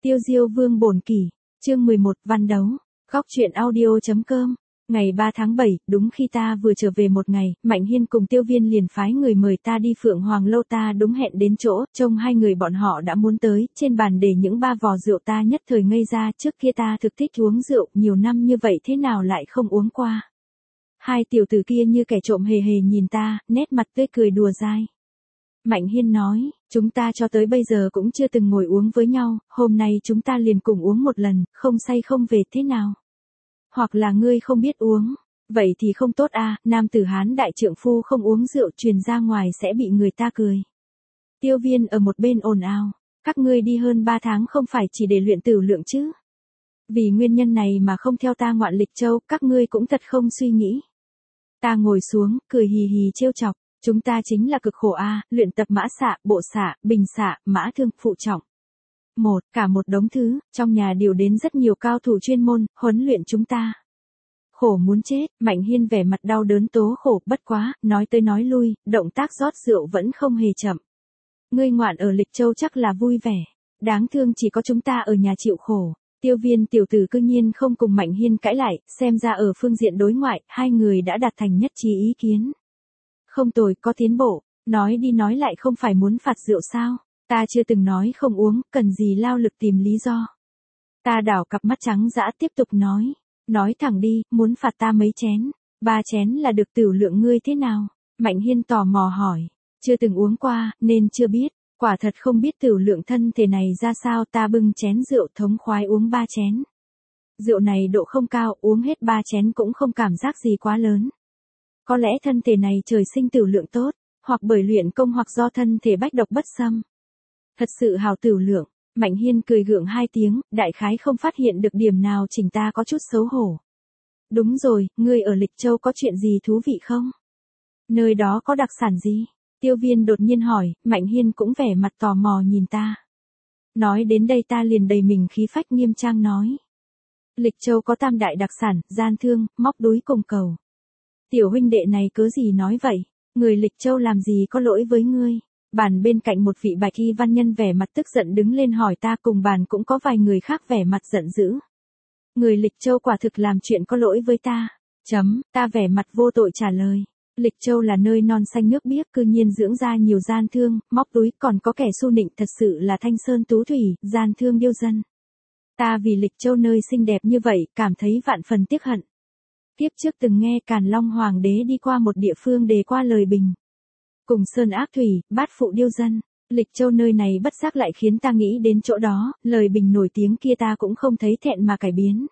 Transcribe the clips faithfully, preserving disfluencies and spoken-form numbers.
Tiêu Diêu Vương bổn kỷ, chương mười một, văn đấu. Góc truyện audio chấm com. Ngày ba tháng bảy, đúng khi ta vừa trở về một ngày, Mạnh Hiên cùng Tiêu Viên liền phái người mời ta đi Phượng Hoàng Lâu, ta đúng hẹn đến chỗ, trông hai người bọn họ đã muốn tới, trên bàn để những ba vò rượu, ta nhất thời ngây ra, trước kia ta thực thích uống rượu, nhiều năm như vậy thế nào lại không uống qua. Hai tiểu tử kia như kẻ trộm hề hề nhìn ta, nét mặt tươi cười đùa dai. Mạnh Hiên nói, chúng ta cho tới bây giờ cũng chưa từng ngồi uống với nhau, hôm nay chúng ta liền cùng uống một lần, không say không về thế nào. Hoặc là ngươi không biết uống, vậy thì không tốt à, nam tử Hán đại trượng phu không uống rượu truyền ra ngoài sẽ bị người ta cười. Tiêu Viên ở một bên ồn ào, các ngươi đi hơn ba tháng không phải chỉ để luyện tử lượng chứ. Vì nguyên nhân này mà không theo ta ngoạn Lịch Châu, các ngươi cũng thật không suy nghĩ. Ta ngồi xuống, cười hì hì trêu chọc. Chúng ta chính là cực khổ a, luyện tập mã xạ, bộ xạ, bình xạ, mã thương, phụ trọng. Một, cả một đống thứ, trong nhà điều đến rất nhiều cao thủ chuyên môn, huấn luyện chúng ta. Khổ muốn chết, Mạnh Hiên vẻ mặt đau đớn tố khổ, bất quá, nói tới nói lui, động tác rót rượu vẫn không hề chậm. Ngươi ngoạn ở Lịch Châu chắc là vui vẻ, đáng thương chỉ có chúng ta ở nhà chịu khổ. Tiêu Viên tiểu tử cư nhiên không cùng Mạnh Hiên cãi lại, xem ra ở phương diện đối ngoại, hai người đã đạt thành nhất trí ý kiến. Không tồi, có tiến bộ, nói đi nói lại không phải muốn phạt rượu sao, ta chưa từng nói không uống, cần gì lao lực tìm lý do. Ta đảo cặp mắt trắng dã tiếp tục nói, nói thẳng đi, muốn phạt ta mấy chén, ba chén là được, tiểu lượng ngươi thế nào? Mạnh Hiên tò mò hỏi, chưa từng uống qua, nên chưa biết, quả thật không biết tiểu lượng thân thể này ra sao. Ta bưng chén rượu thống khoái uống ba chén. Rượu này độ không cao, uống hết ba chén cũng không cảm giác gì quá lớn. Có lẽ thân thể này trời sinh tiểu lượng tốt, hoặc bởi luyện công hoặc do thân thể bách độc bất xâm. Thật sự hào tiểu lượng, Mạnh Hiên cười gượng hai tiếng, đại khái không phát hiện được điểm nào chỉnh ta có chút xấu hổ. Đúng rồi, ngươi ở Lịch Châu có chuyện gì thú vị không? Nơi đó có đặc sản gì? Tiêu Viên đột nhiên hỏi, Mạnh Hiên cũng vẻ mặt tò mò nhìn ta. Nói đến đây ta liền đầy mình khí phách nghiêm trang nói. Lịch Châu có tam đại đặc sản, gian thương, móc đúi cùng cầu. Tiểu huynh đệ này cớ gì nói vậy, người Lịch Châu làm gì có lỗi với ngươi. Bàn bên cạnh một vị bạch y văn nhân vẻ mặt tức giận đứng lên hỏi ta, cùng bàn cũng có vài người khác vẻ mặt giận dữ. Người Lịch Châu quả thực làm chuyện có lỗi với ta. Chấm, ta vẻ mặt vô tội trả lời. Lịch Châu là nơi non xanh nước biếc, cư nhiên dưỡng ra nhiều gian thương, móc túi, còn có kẻ xu nịnh, thật sự là thanh sơn tú thủy, gian thương điêu dân. Ta vì Lịch Châu nơi xinh đẹp như vậy, cảm thấy vạn phần tiếc hận. Tiếp trước từng nghe Càn Long Hoàng đế đi qua một địa phương đề qua lời bình. Cùng sơn ác thủy, bát phụ điêu dân. Lịch Châu nơi này bất giác lại khiến ta nghĩ đến chỗ đó, lời bình nổi tiếng kia ta cũng không thấy thẹn mà cải biến.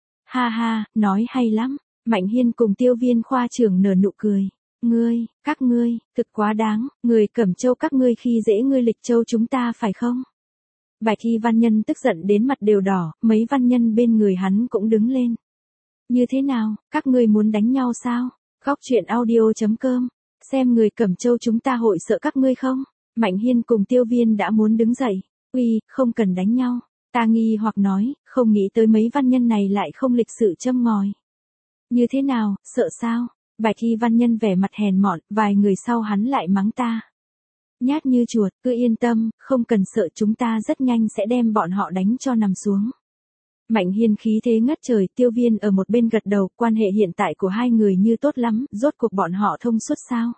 Ha ha, nói hay lắm. Mạnh Hiên cùng Tiêu Viên khoa trưởng nở nụ cười. Ngươi, các ngươi, thực quá đáng, người Cẩm Châu các ngươi khi dễ ngươi Lịch Châu chúng ta phải không? Bạch y văn nhân tức giận đến mặt đều đỏ, mấy văn nhân bên người hắn cũng đứng lên. Như thế nào, các ngươi muốn đánh nhau sao? Góc truyện audio chấm com. Xem người Cẩm Châu chúng ta hội sợ các ngươi không? Mạnh Hiên cùng Tiêu Viên đã muốn đứng dậy. Uy, không cần đánh nhau. Ta nghi hoặc nói, không nghĩ tới mấy văn nhân này lại không lịch sự châm ngòi. Như thế nào, sợ sao? Bạch y văn nhân vẻ mặt hèn mọn, vài người sau hắn lại mắng ta. Nhát như chuột, cứ yên tâm, không cần sợ, chúng ta rất nhanh sẽ đem bọn họ đánh cho nằm xuống. Mạnh Hiên khí thế ngất trời, Tiêu Viên ở một bên gật đầu, quan hệ hiện tại của hai người như tốt lắm, rốt cuộc bọn họ thông suốt sao?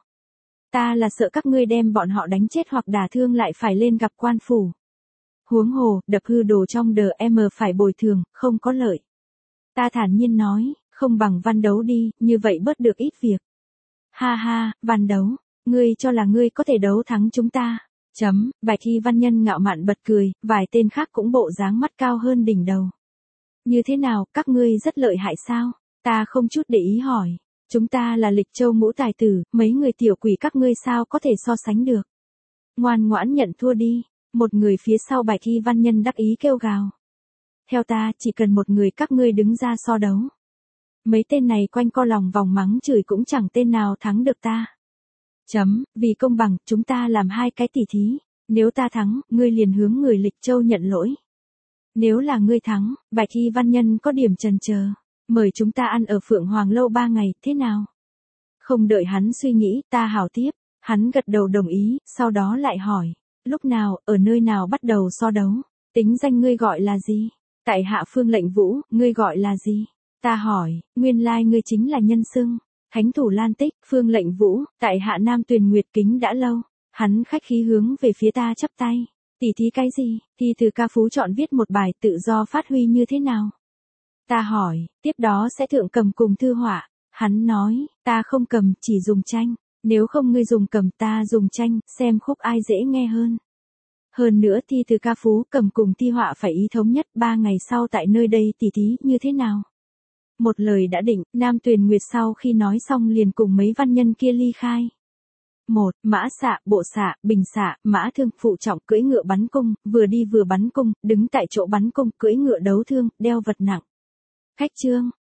Ta là sợ các ngươi đem bọn họ đánh chết hoặc đả thương lại phải lên gặp quan phủ. Huống hồ, đập hư đồ trong đờ em phải bồi thường, không có lợi. Ta thản nhiên nói, không bằng văn đấu đi, như vậy bớt được ít việc. Ha ha, văn đấu, ngươi cho là ngươi có thể đấu thắng chúng ta. Chấm, bạch y văn nhân ngạo mạn bật cười, vài tên khác cũng bộ dáng mắt cao hơn đỉnh đầu. Như thế nào, các ngươi rất lợi hại sao? Ta không chút để ý hỏi. Chúng ta là Lịch Châu ngũ tài tử, mấy người tiểu quỷ các ngươi sao có thể so sánh được. Ngoan ngoãn nhận thua đi. Một người phía sau bạch y văn nhân đắc ý kêu gào. Theo ta, chỉ cần một người các ngươi đứng ra so đấu. Mấy tên này quanh co lòng vòng mắng chửi cũng chẳng tên nào thắng được ta. Chấm, vì công bằng, chúng ta làm hai cái tỉ thí. Nếu ta thắng, ngươi liền hướng người Lịch Châu nhận lỗi. Nếu là ngươi thắng, bạch y văn nhân có điểm chần chờ. Mời chúng ta ăn ở Phượng Hoàng Lâu ba ngày, thế nào? Không đợi hắn suy nghĩ, ta hảo tiếp. Hắn gật đầu đồng ý, sau đó lại hỏi. Lúc nào, ở nơi nào bắt đầu so đấu? Tính danh ngươi gọi là gì? Tại hạ Phương Lệnh Vũ, ngươi gọi là gì? Ta hỏi, nguyên lai ngươi chính là nhân xưng. Thánh thủ Lan Tích, Phương Lệnh Vũ, tại hạ Nam Tuyền Nguyệt kính đã lâu. Hắn khách khí hướng về phía ta chắp tay. Tỉ thí cái gì? Thi từ ca phú chọn viết một bài tự do phát huy như thế nào? Ta hỏi, tiếp đó sẽ thượng cầm cùng thư họa. Hắn nói, ta không cầm, chỉ dùng tranh. Nếu không ngươi dùng cầm ta dùng tranh, xem khúc ai dễ nghe hơn. Hơn nữa thi từ ca phú cầm cùng thi họa phải ý thống nhất ba ngày sau tại nơi đây tỉ thí như thế nào? Một lời đã định, Nam Tuyền Nguyệt sau khi nói xong liền cùng mấy văn nhân kia ly khai. Một, mã xạ, bộ xạ, bình xạ, mã thương, phụ trọng cưỡi ngựa bắn cung, vừa đi vừa bắn cung, đứng tại chỗ bắn cung, cưỡi ngựa đấu thương, đeo vật nặng. Khách trương,